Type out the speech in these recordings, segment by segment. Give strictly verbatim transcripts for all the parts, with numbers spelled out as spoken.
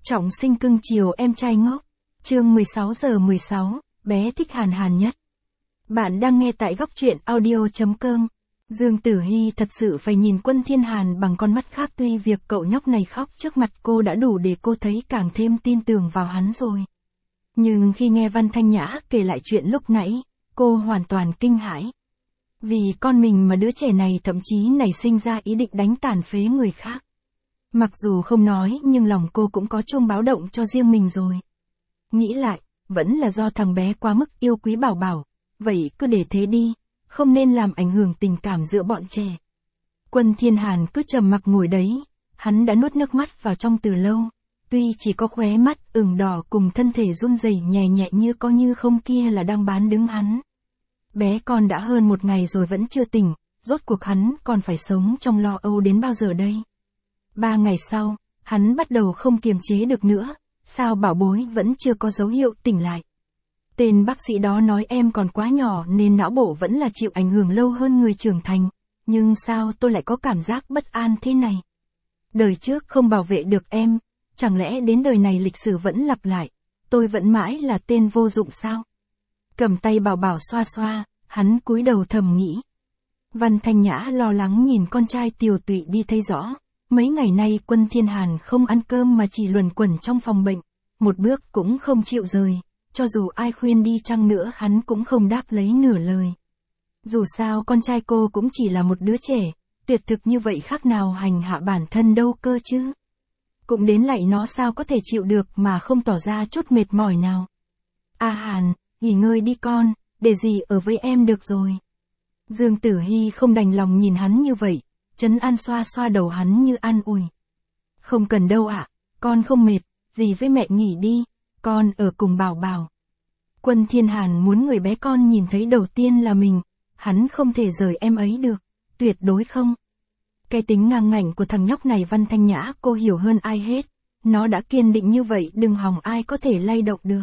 Trọng sinh cưng chiều em trai ngốc. Chương mười sáu giờ mười sáu, bé thích Hàn Hàn nhất. Bạn đang nghe tại góc truyện audio chấm com. Dương Tử Hi thật sự phải nhìn Quân Thiên Hàn bằng con mắt khác, tuy việc cậu nhóc này khóc trước mặt cô đã đủ để cô thấy càng thêm tin tưởng vào hắn rồi. Nhưng khi nghe Văn Thanh Nhã kể lại chuyện lúc nãy, cô hoàn toàn kinh hãi. Vì con mình mà đứa trẻ này thậm chí nảy sinh ra ý định đánh tàn phế người khác. Mặc dù không nói nhưng lòng cô cũng có chuông báo động cho riêng mình rồi. Nghĩ lại, vẫn là do thằng bé quá mức yêu quý Bảo Bảo, vậy cứ để thế đi, không nên làm ảnh hưởng tình cảm giữa bọn trẻ. Quân Thiên Hàn cứ trầm mặc ngồi đấy, hắn đã nuốt nước mắt vào trong từ lâu, tuy chỉ có khóe mắt ửng đỏ cùng thân thể run rẩy nhẹ nhẹ như có như không kia là đang bán đứng hắn. Bé con đã hơn một ngày rồi vẫn chưa tỉnh, rốt cuộc hắn còn phải sống trong lo âu đến bao giờ đây? Ba ngày sau, hắn bắt đầu không kiềm chế được nữa, sao bảo bối vẫn chưa có dấu hiệu tỉnh lại. Tên bác sĩ đó nói em còn quá nhỏ nên não bộ vẫn là chịu ảnh hưởng lâu hơn người trưởng thành, nhưng sao tôi lại có cảm giác bất an thế này? Đời trước không bảo vệ được em, chẳng lẽ đến đời này lịch sử vẫn lặp lại, tôi vẫn mãi là tên vô dụng sao? Cầm tay Bảo Bảo xoa xoa, hắn cúi đầu thầm nghĩ. Văn Thanh Nhã lo lắng nhìn con trai tiều tụy đi thấy rõ. Mấy ngày nay Quân Thiên Hàn không ăn cơm mà chỉ luẩn quẩn trong phòng bệnh, một bước cũng không chịu rời, cho dù ai khuyên đi chăng nữa hắn cũng không đáp lấy nửa lời. Dù sao con trai cô cũng chỉ là một đứa trẻ, tuyệt thực như vậy khác nào hành hạ bản thân đâu cơ chứ. Cũng đến lạy nó sao có thể chịu được mà không tỏ ra chút mệt mỏi nào. A Hàn, nghỉ ngơi đi con, để dì ở với em được rồi. Dương Tử Hi không đành lòng nhìn hắn như vậy. Trấn An xoa xoa đầu hắn như an ủi. Không cần đâu ạ, à, con không mệt, dì với mẹ nghỉ đi, con ở cùng Bảo Bảo. Quân Thiên Hàn muốn người bé con nhìn thấy đầu tiên là mình, hắn không thể rời em ấy được, tuyệt đối không. Cái tính ngang ngạnh của thằng nhóc này Văn Thanh Nhã cô hiểu hơn ai hết, nó đã kiên định như vậy đừng hòng ai có thể lay động được.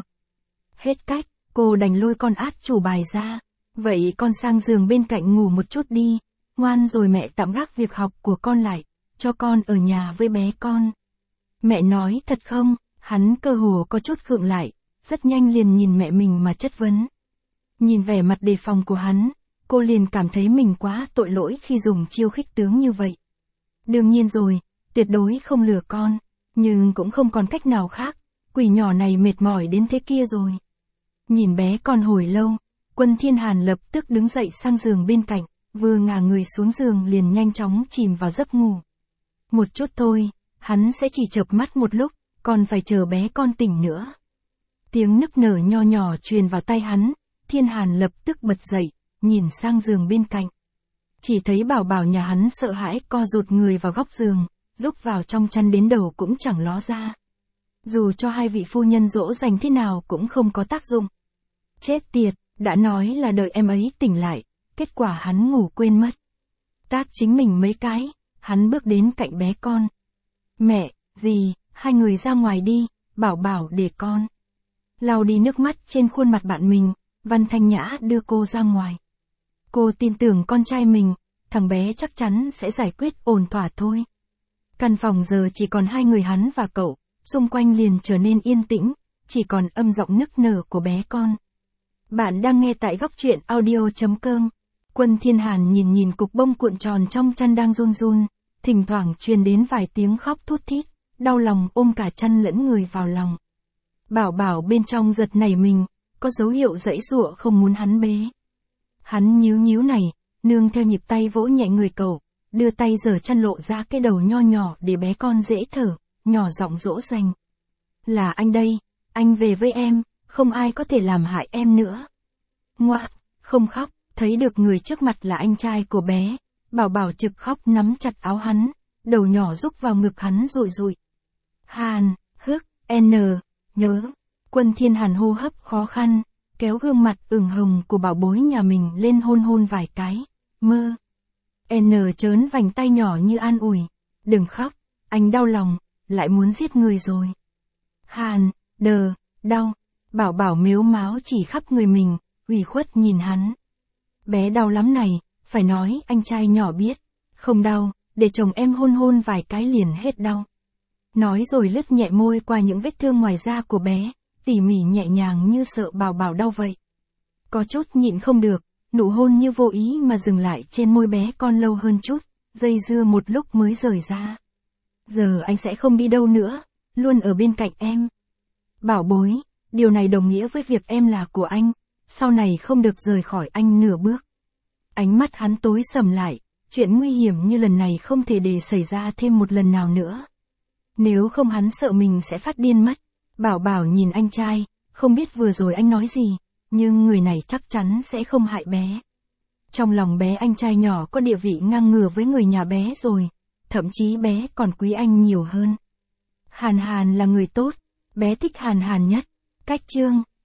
Hết cách, cô đành lôi con át chủ bài ra, vậy con sang giường bên cạnh ngủ một chút đi. Ngoan rồi mẹ tạm gác việc học của con lại, cho con ở nhà với bé con. Mẹ nói thật không? Hắn cơ hồ có chút khựng lại, rất nhanh liền nhìn mẹ mình mà chất vấn. Nhìn vẻ mặt đề phòng của hắn, cô liền cảm thấy mình quá tội lỗi khi dùng chiêu khích tướng như vậy. Đương nhiên rồi, tuyệt đối không lừa con, nhưng cũng không còn cách nào khác, quỷ nhỏ này mệt mỏi đến thế kia rồi. Nhìn bé con hồi lâu, Quân Thiên Hàn lập tức đứng dậy sang giường bên cạnh. Vừa ngả người xuống giường liền nhanh chóng chìm vào giấc ngủ. Một chút thôi, hắn sẽ chỉ chợp mắt một lúc, còn phải chờ bé con tỉnh nữa. Tiếng nức nở nho nhỏ truyền vào tai hắn, Thiên Hàn lập tức bật dậy, nhìn sang giường bên cạnh. Chỉ thấy Bảo Bảo nhà hắn sợ hãi co rụt người vào góc giường, rúc vào trong chăn đến đầu cũng chẳng ló ra. Dù cho hai vị phu nhân dỗ dành thế nào cũng không có tác dụng. Chết tiệt, đã nói là đợi em ấy tỉnh lại. Kết quả hắn ngủ quên mất. Tát chính mình mấy cái, hắn bước đến cạnh bé con. Mẹ, dì, hai người ra ngoài đi, Bảo Bảo để con. Lau đi nước mắt trên khuôn mặt bạn mình, Văn Thanh Nhã đưa cô ra ngoài. Cô tin tưởng con trai mình, thằng bé chắc chắn sẽ giải quyết ổn thỏa thôi. Căn phòng giờ chỉ còn hai người hắn và cậu, xung quanh liền trở nên yên tĩnh, chỉ còn âm giọng nức nở của bé con. Bạn đang nghe tại góc truyện audio chấm com. Quân Thiên Hàn nhìn nhìn cục bông cuộn tròn trong chăn đang run run, thỉnh thoảng truyền đến vài tiếng khóc thút thít, đau lòng ôm cả chăn lẫn người vào lòng. Bảo Bảo bên trong giật nảy mình, có dấu hiệu giãy giụa không muốn hắn bế. Hắn nhíu nhíu này, nương theo nhịp tay vỗ nhẹ người cậu, đưa tay giở chăn lộ ra cái đầu nho nhỏ để bé con dễ thở, nhỏ giọng dỗ dành. Là anh đây, anh về với em, không ai có thể làm hại em nữa. Ngoạ, không khóc. Thấy được người trước mặt là anh trai của bé, Bảo Bảo trực khóc nắm chặt áo hắn, đầu nhỏ rúc vào ngực hắn rụi rụi. Hàn, hức, n, nhớ. Quân Thiên Hàn hô hấp khó khăn, kéo gương mặt ửng hồng của bảo bối nhà mình lên hôn hôn vài cái. Mơ. N trớn vành tay nhỏ như an ủi. Đừng khóc, anh đau lòng, lại muốn giết người rồi. Hàn, đờ, đau. Bảo Bảo mếu máo chỉ khắp người mình, ủy khuất nhìn hắn. Bé đau lắm này, phải nói anh trai nhỏ biết. Không đau, để chồng em hôn hôn vài cái liền hết đau. Nói rồi lướt nhẹ môi qua những vết thương ngoài da của bé, tỉ mỉ nhẹ nhàng như sợ Bảo Bảo đau vậy. Có chút nhịn không được, nụ hôn như vô ý mà dừng lại trên môi bé con lâu hơn chút, dây dưa một lúc mới rời ra. Giờ anh sẽ không đi đâu nữa, luôn ở bên cạnh em. Bảo bối, điều này đồng nghĩa với việc em là của anh, sau này không được rời khỏi anh nửa bước. Ánh mắt hắn tối sầm lại, chuyện nguy hiểm như lần này không thể để xảy ra thêm một lần nào nữa. Nếu không hắn sợ mình sẽ phát điên mất. Bảo Bảo nhìn anh trai, không biết vừa rồi anh nói gì, nhưng người này chắc chắn sẽ không hại bé. Trong lòng bé anh trai nhỏ có địa vị ngang ngửa với người nhà bé rồi, thậm chí bé còn quý anh nhiều hơn. Hàn Hàn là người tốt, bé thích Hàn Hàn nhất. Cách chương